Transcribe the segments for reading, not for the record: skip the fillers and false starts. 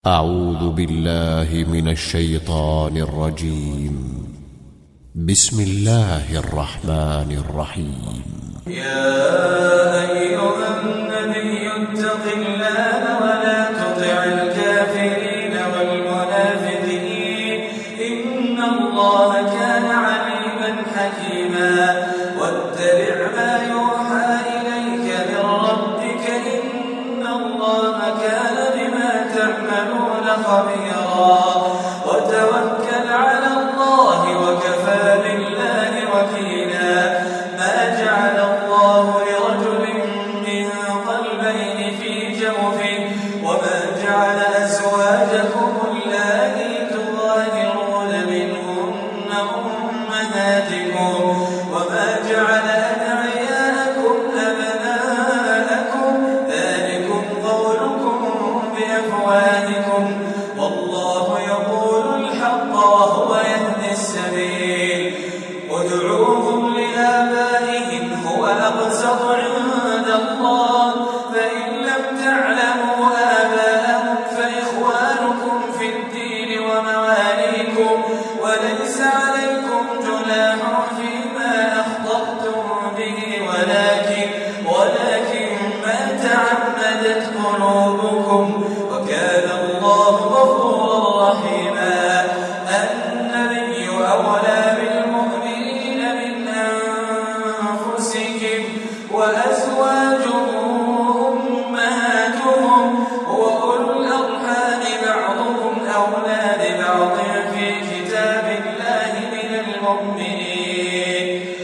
أعوذ بالله من الشيطان الرجيم. بسم الله الرحمن الرحيم. يا أيها النبي اتق الله ولا تطع الكافرين والمنافقين إن الله كان عليما حكيما. واتبع ما يوحى إليك من ربك إن الله كان بما تعملون خبيرا. وتوكل على الله وكفى بالله وكيلا. ما جعل الله لرجل من قلبين في جوفه وما جعل أزواجكم اللاتي تظاهرون منهن أمهاتكم وما جعل أدعياءكم أبناءكم ذلكم قولكم بأفواهكم والله يقول الحق وهو يهدي السبيل. ادعوهم لآبائهم هو أقسط عند الله فإن لم تعلموا آباءهم فإخوانكم في الدين ومواليكم وليس عليكم جناح فيما أخطأتم به ولكن ما تعمدت قلوبكم وكان الله غفورا رحيما. النبي أولى بالمؤمنين من أنفسهم وأزواجهم أمهاتهم وأولو الأرحام بعضهم أولى ببعض في كتاب الله من المؤمنين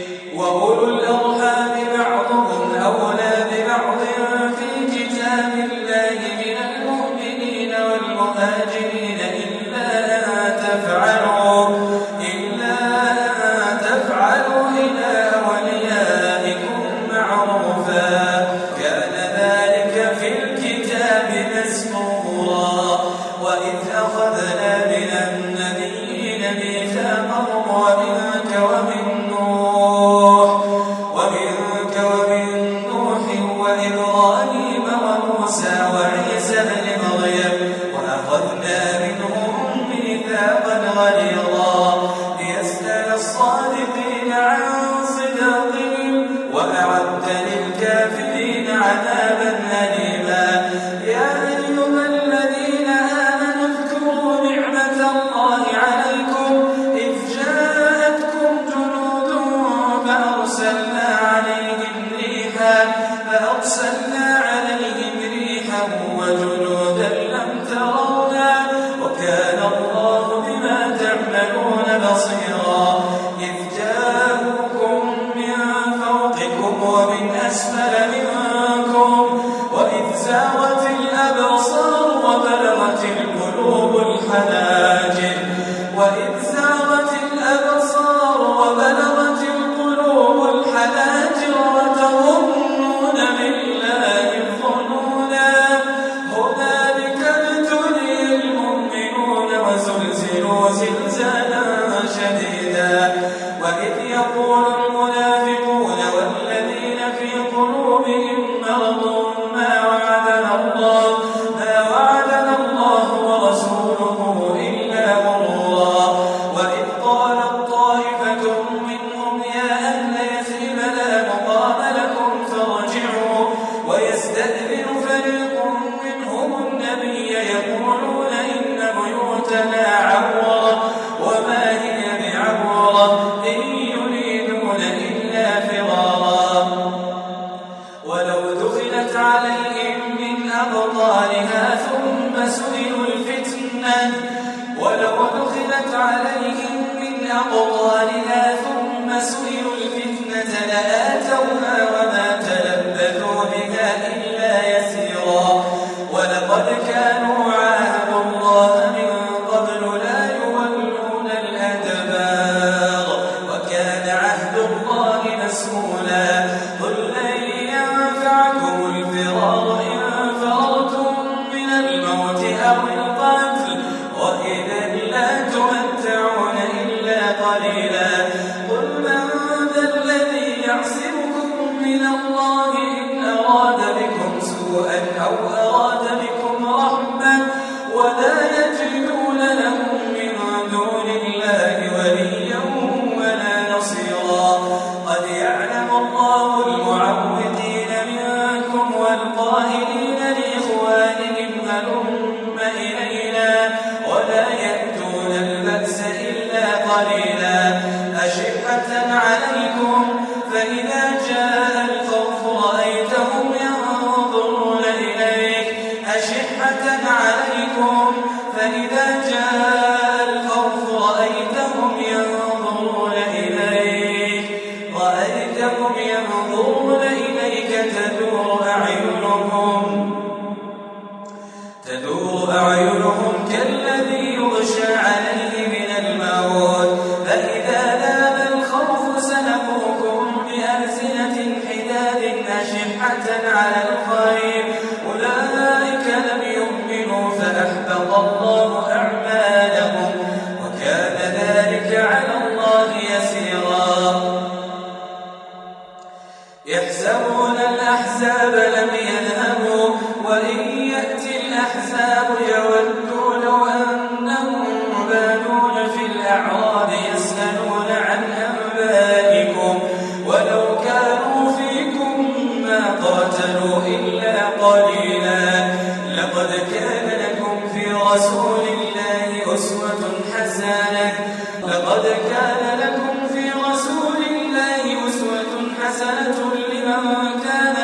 والمهاجرين إلا أن تفعلوا إلى أوليائكم معروفا كان ذلك في الكتاب مسطورا. وإذ أخذنا من النبيين ميثاقهم ومنك ومن نوح وإبراهيم وموسى وعيسى بن مريم وأخذنا منهم ميثاقا غليظا ليسأل الصادقين عن صدقهم وأعد للكافرين عذابا أليما. يا أيها الذين آمنوا اذكروا نعمة الله عليكم إذ جاءتكم جنود فأرسلنا عليهم ريحا وجنودا لم تروها وكان الله بما تعملون بصيرا. إذ جاءوكم من فوقكم ومن أسفل منكم وإذ زاغت الأبصار وبلغت القلوب الحناجر وتظنون بالله الظنونا. هنالك ابتلي المؤمنون وزلزلوا زلزالا شديدا. وإذ يقول المنافقون والذين في قلوبهم مرض ما وعدنا الله ورسوله إلا غرورا. وإذ قالت طائفة منهم يا أهل يثرب لا مقام لكم فارجعوا ويستأذن فريق منهم النبي يقولون إن بيوتنا عورة وما هي بعورة إن يريدون إلا فرارا. ولو دخلت عليهم من أقطارها ثم سئلوا الفتنة لآتوها وما تلبثوا بها إلا يسيرا. ولقد كانوا عاهدوا الله من قبل لا يولون الأدبار وكان عهد الله مسؤولا. قل لن ينفعكم الفرار إن فررتم من الموت أو القتل وإذا لا تمتعون إلا قليلا. قل من إلينا ولا يأتون البأس إلا قليلا أشحة عليكم فإذا جاء الخوف رأيتهم ينظرون إليك أشحة عليكم فإذا جاء الخوف رأيتهم ينظرون إليك تدور أعينهم كالذي يغشى عليه من الموت فإذا ذاب الخوف سلقوكم بألسنة حداد أشحة على الخير أولئك لم يؤمنوا فأحبط الله أعمالهم وكان ذلك على الله يسيرا يحسبون الأحزاب لم يذهبوا وإن يأتي الأحزاب يودوا لو أنهم بادون في الأعراب يسألون عن أنبائكم ولو كانوا فيكم ما قاتلوا إلا قليلا لقد كان لكم في رسول الله أسوة حسنة لمن كان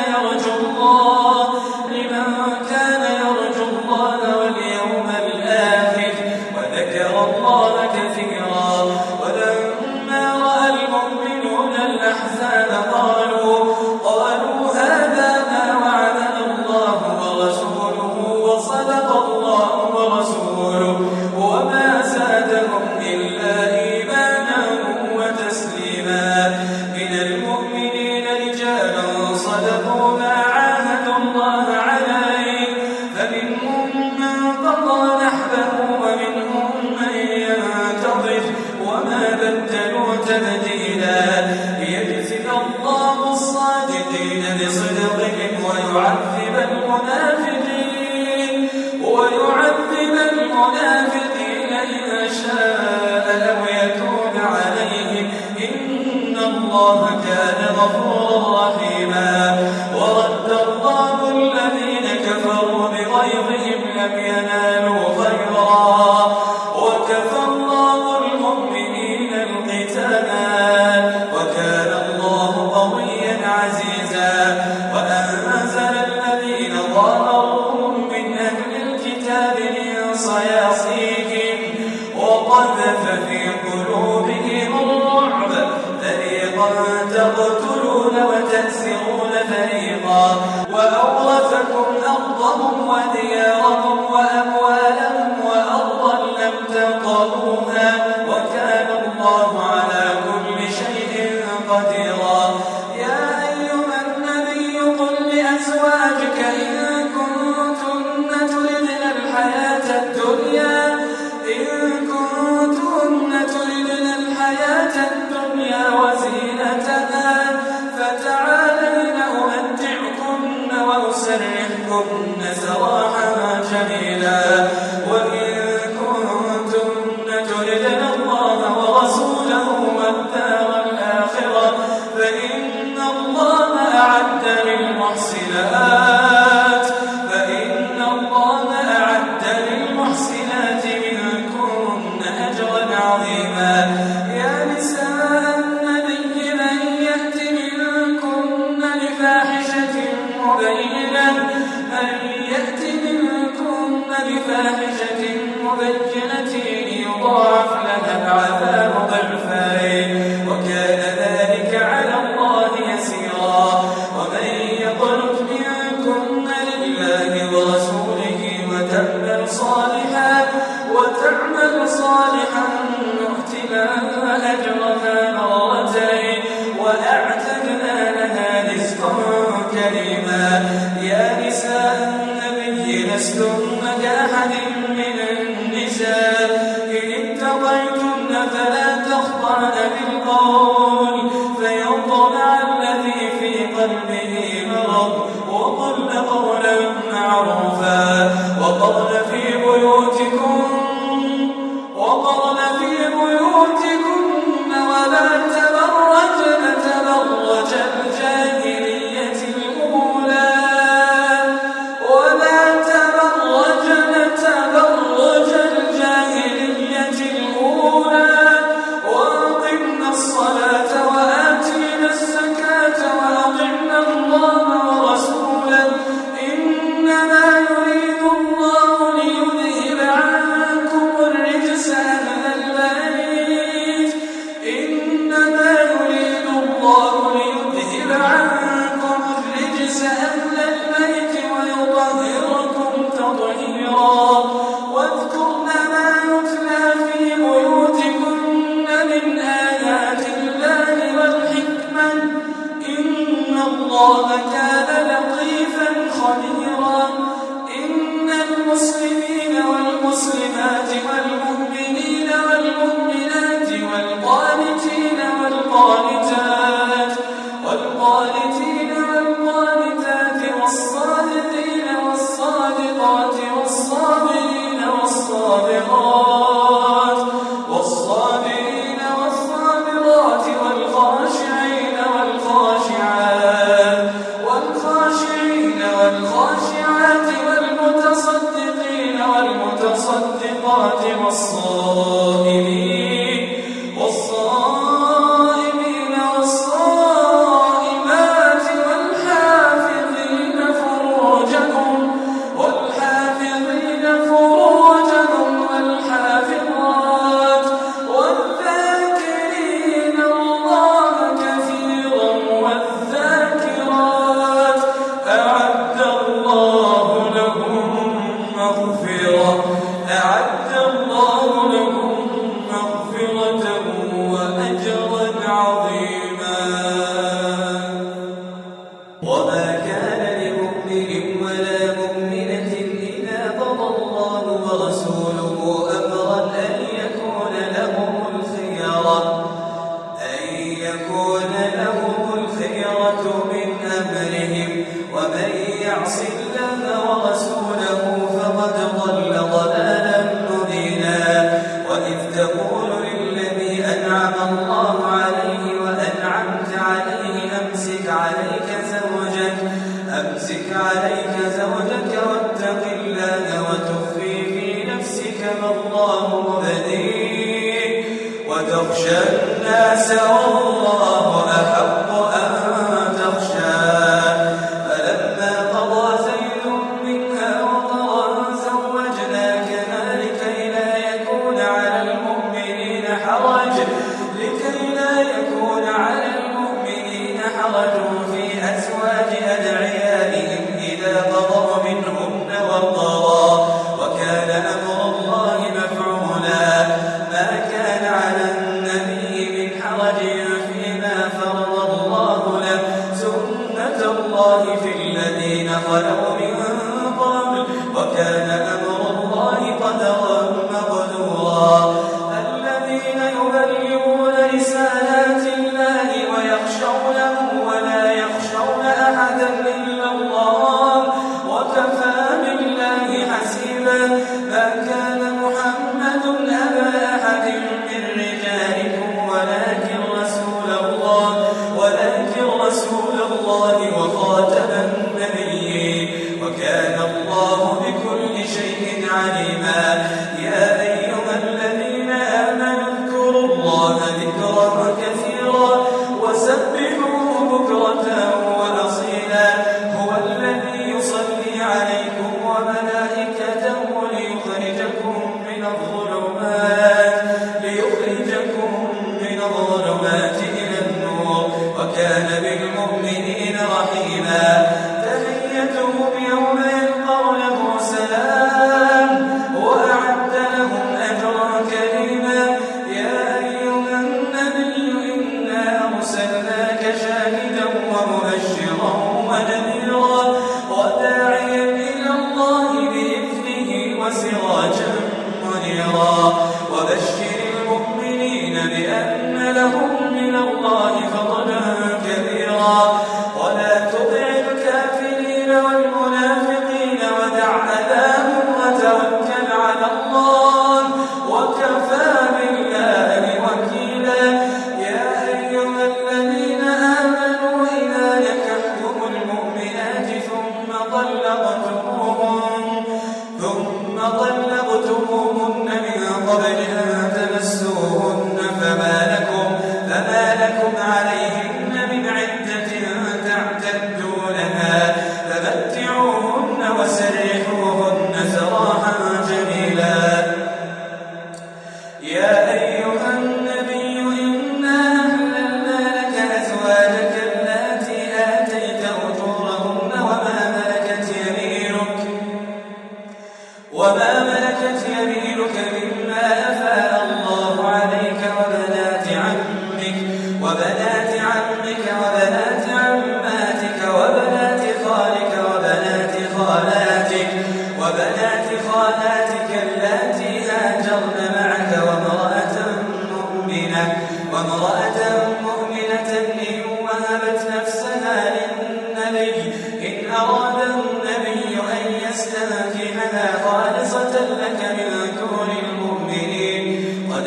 يرجو الله واليوم الآخر وذكر الله كثيرا ولما رأى المؤمنون الأحزاب قالوا هذا ما وعدنا الله ورسوله وصدق الله ورسوله وما زادهم إلا إيمانا وتسليما من المؤمنين رجالا صدقوا ما عاهدوا الله عليه فمنهم من قضى نحبه ومنهم من ينتظر وما بدلوا تبديلا ليجزي الله الصادقين بصدقهم ويعذب المنافقين إذا شاء أو يتوب عليهم إن الله كان غفورا رحيما ورد الله الذين كفروا بغيظهم لم ينالوا خيرا وكفى الله المؤمنين القتال وكان الله قويا عزيزا وأنزل الذين ظاهروهم من أهل الكتاب من صياصيهم وقذف في قلوبهم الرعب فريقا تقتلون وتأسرون فريقا وأورثكم أرضهم وديارهم وأموالهم وأرضا لم تطئوها وكان الله على كل شيء قديرا يا أيها النبي قل لأزواجك إن كنتن تردن الحياة الدنيا وزينتها فتعالين أمتعكن وأسرحكن سراحا جميلا وإن كنتن تردن الله ورسوله والدار الآخرة فإن الله أعد للمحسنات منكن أجرا عظيما يا نساء النبي من يأت منكن بفاحشة مبينة يضاعف لها العذاب ضعفين وكان ذلك على الله يسيرا ومن يقنت منكن لله ورسوله وتعمل صالحا نؤتها أجرها مرتين وأعتدنا لها رزقا كريما يا نساء النبي لستن كأحد من النساء إن اتقيتن فلا تخضعن بالقول فيطمع الذي في قلبه مرض وقلن قولا معروفا وقرن في بيوتكن ولا تبرجن تبرج الجاهلية الأولى ولا تبرجن تبرج والمسلمات والمؤمنين والمؤمنات والقانتين والقانتات والصادقين والصادقات والصابرين والصابرات والصابرين والصابرات والخاشعين والخاشعات والخاشعات والمتصدقين والمتصدقات والصائمين والصائمات والحافظين فروجهم والحافظات والذاكرين الله كثيرا والذاكرات أعد الله لهم مغفرة وأجرا عظيما. وما كان لمؤمن ولا مؤمنة إذا قضى الله ورسوله أمرا أن يكون لهم الخيرة من أمرهم ومن يعص الله ورسوله فقد ضل ضلالا مبينا. وإذ تقول للذي أنعم الله عليه وأنعمت عليه أمسك عليك زوجك واتق الله وتخفي في نفسك ما الله مبديه وتخشى الناس والله أحق أن تخشاه. فلما قضى زيد منها وطرا زوجناكها لكي لا يكون على المؤمنين حرج في أزواج أدعيائهم إذا قضوا منهن وطرا وكان أمر الله مفعولا. ما كان على النبي من حرج فيما فرض الله له سنة الله في الذين خلوا من قبل وكان أمر الله قدرا مقدورا. الذين يبلغون رسالات الله ويخشونه ولا يخشون أحدا إلا الله وكفى بالله حسيبا. ما كان محمد أبا أحد من رجالكم ولكن رسول الله وخاتم النبيين وكان الله بكل شيء عليما. يا أيها الذين آمنوا اذكروا الله ذكرا كثيرا وسبحوه بكرة وأصيلا. هو الذي يصلي عليكم وملائكته ليخرجكم من الظلمات إلى النور وكان بالمؤمنين رحيما. تحيتهم يوم يلقونه سلام وأعد لهم أجرا كريما. يا أيها النبي إنا أرسلناك شاهدا ومبشرا ونذيرا وداعيا إلى الله بإذنه وسراجا منيرا. وبشر المؤمنين بأن لهم من الله فضلا كبيرا. ولا تطع الكافرين والمنافقين ودع أذاهم وتوكل على الله وكفى بالله وكيلا. يا أيها الذين آمنوا إذا نكحتم المؤمنات ثم طلقتموهن من قبل أن تمسوهن فما لكم عليهن من عدة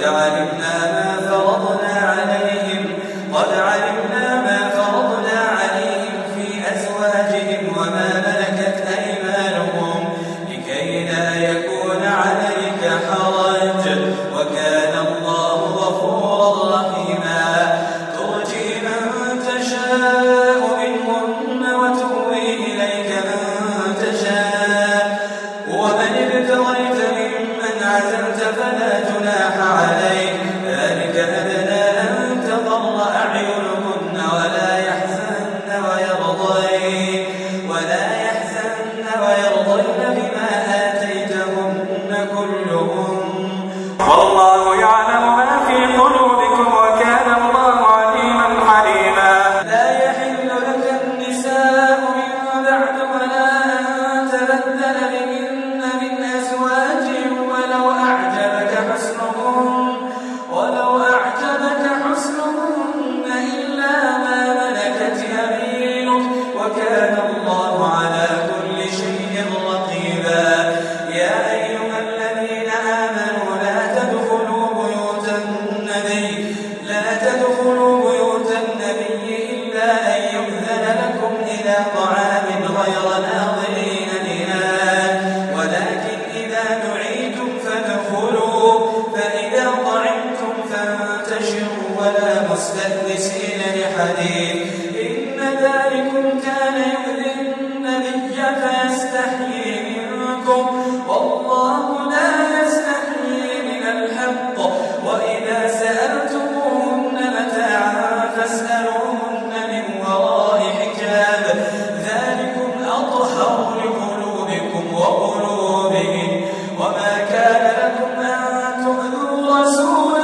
علمنا ما فرضنا عليهم في أزواجهم وما ملكت أيمانهم لكي لا يكون عليك حرج وكان الله غفورا رحيما ترجي من تشاء منهن وتؤوي إليك من تشاء ومن ابتغيت ممن عزلت فلا جناح عليك ذلك أدنى أن تقر أعينهن ولا يحزن ويرضين بما آتيتهن كلهم والله يعلم ما في قلوبكم وكان الله عليما حليما لا يحل لك النساء من بعد ولا أن تبدل بهن من أزواج ولو أعجبك حسنهن إلا ما ملكت يمينك وكان الله على كل شيء رقيبا يا أيها الذين آمنوا لا تدخلوا بيوت النبي إلا أن يؤذن لكم إلى طعام غير ناظرين إناه ولكن إذا دعيتم فادخلوا فإذا طعمتم فانتشروا ولا مستأنسين لحديث إن ذلكم كان يؤذي النبي فيستحيي منكم والله لا يستحيي من الحق وإذا سألتموهن متاعا فاسألوهن من وراء حجاب ذلكم أطهر لقلوبكم وقلوبهم وما كان لكم أن تؤذوا رسول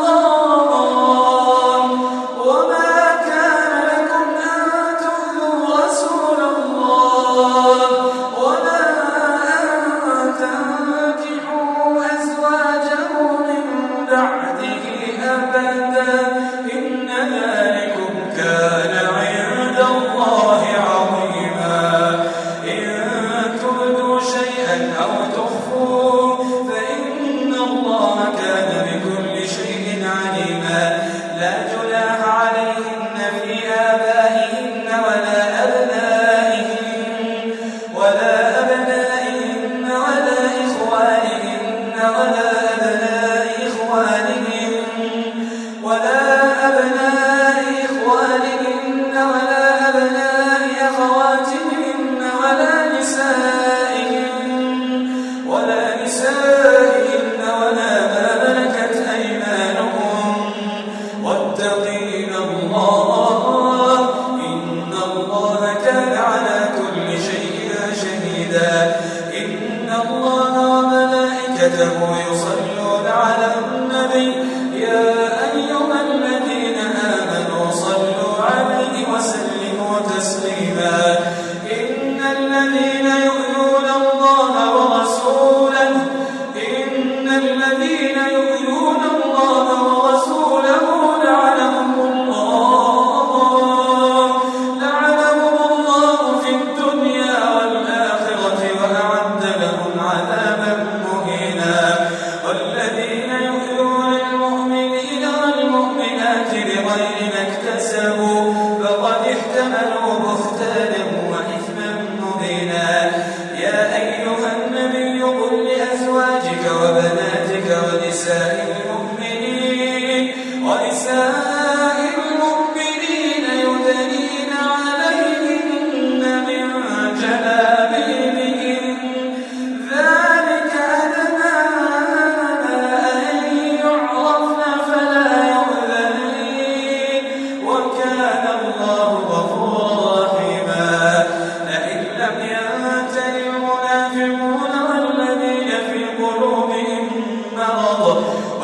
يصلون على النبي يا أيها الذين آمنوا صلوا عليه وسلموا تسليما إن الذين يؤذون الله ورسوله لعنهم الله في الدنيا والآخرة وأعد لهم عذابا مهينا والذين يؤذون المؤمنين والمؤمنات بغير ما اكتسبوا فقد احتملوا بهتانا وإثما مبينا يا أيها النبي قل لأزواجك وبناتك ونساء المؤمنين يدنين عليهن من جلابيبهن ذلك أدنى أن يعرفن فلا يؤذين وكان الله غفورا رحيما لئن لم ينته المنافقون والذين في قلوبهم مرض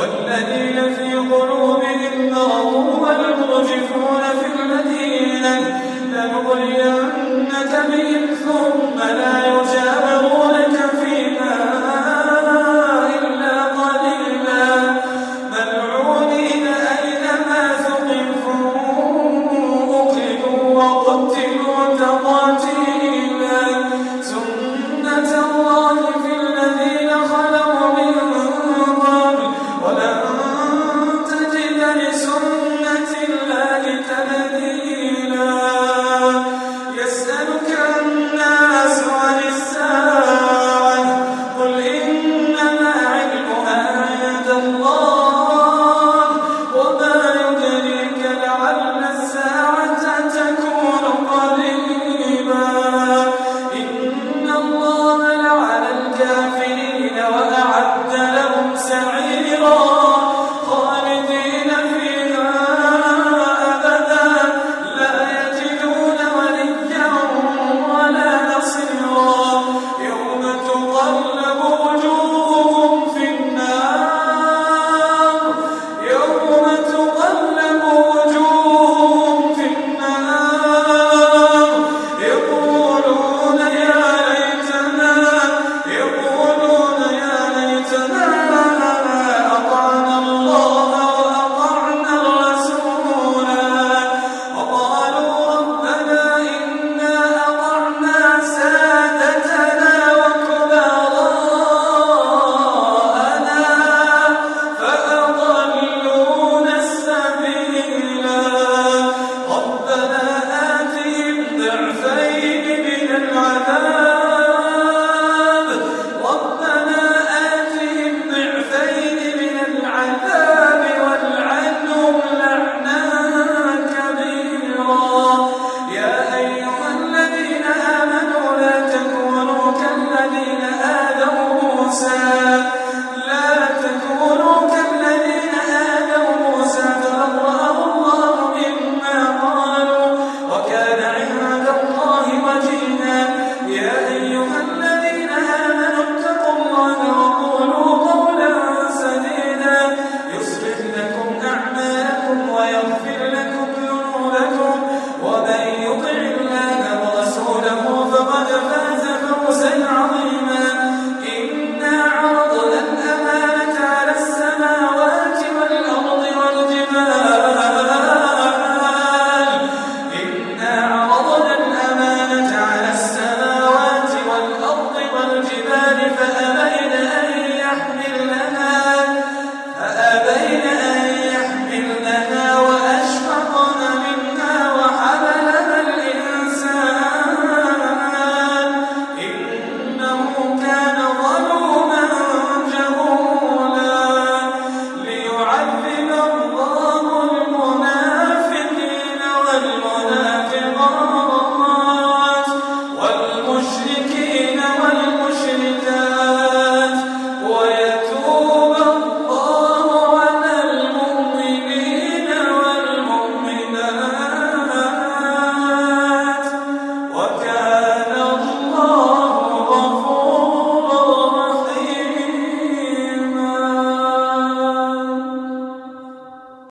والمرجفون في المدينة لنغرينك بهم ثم لا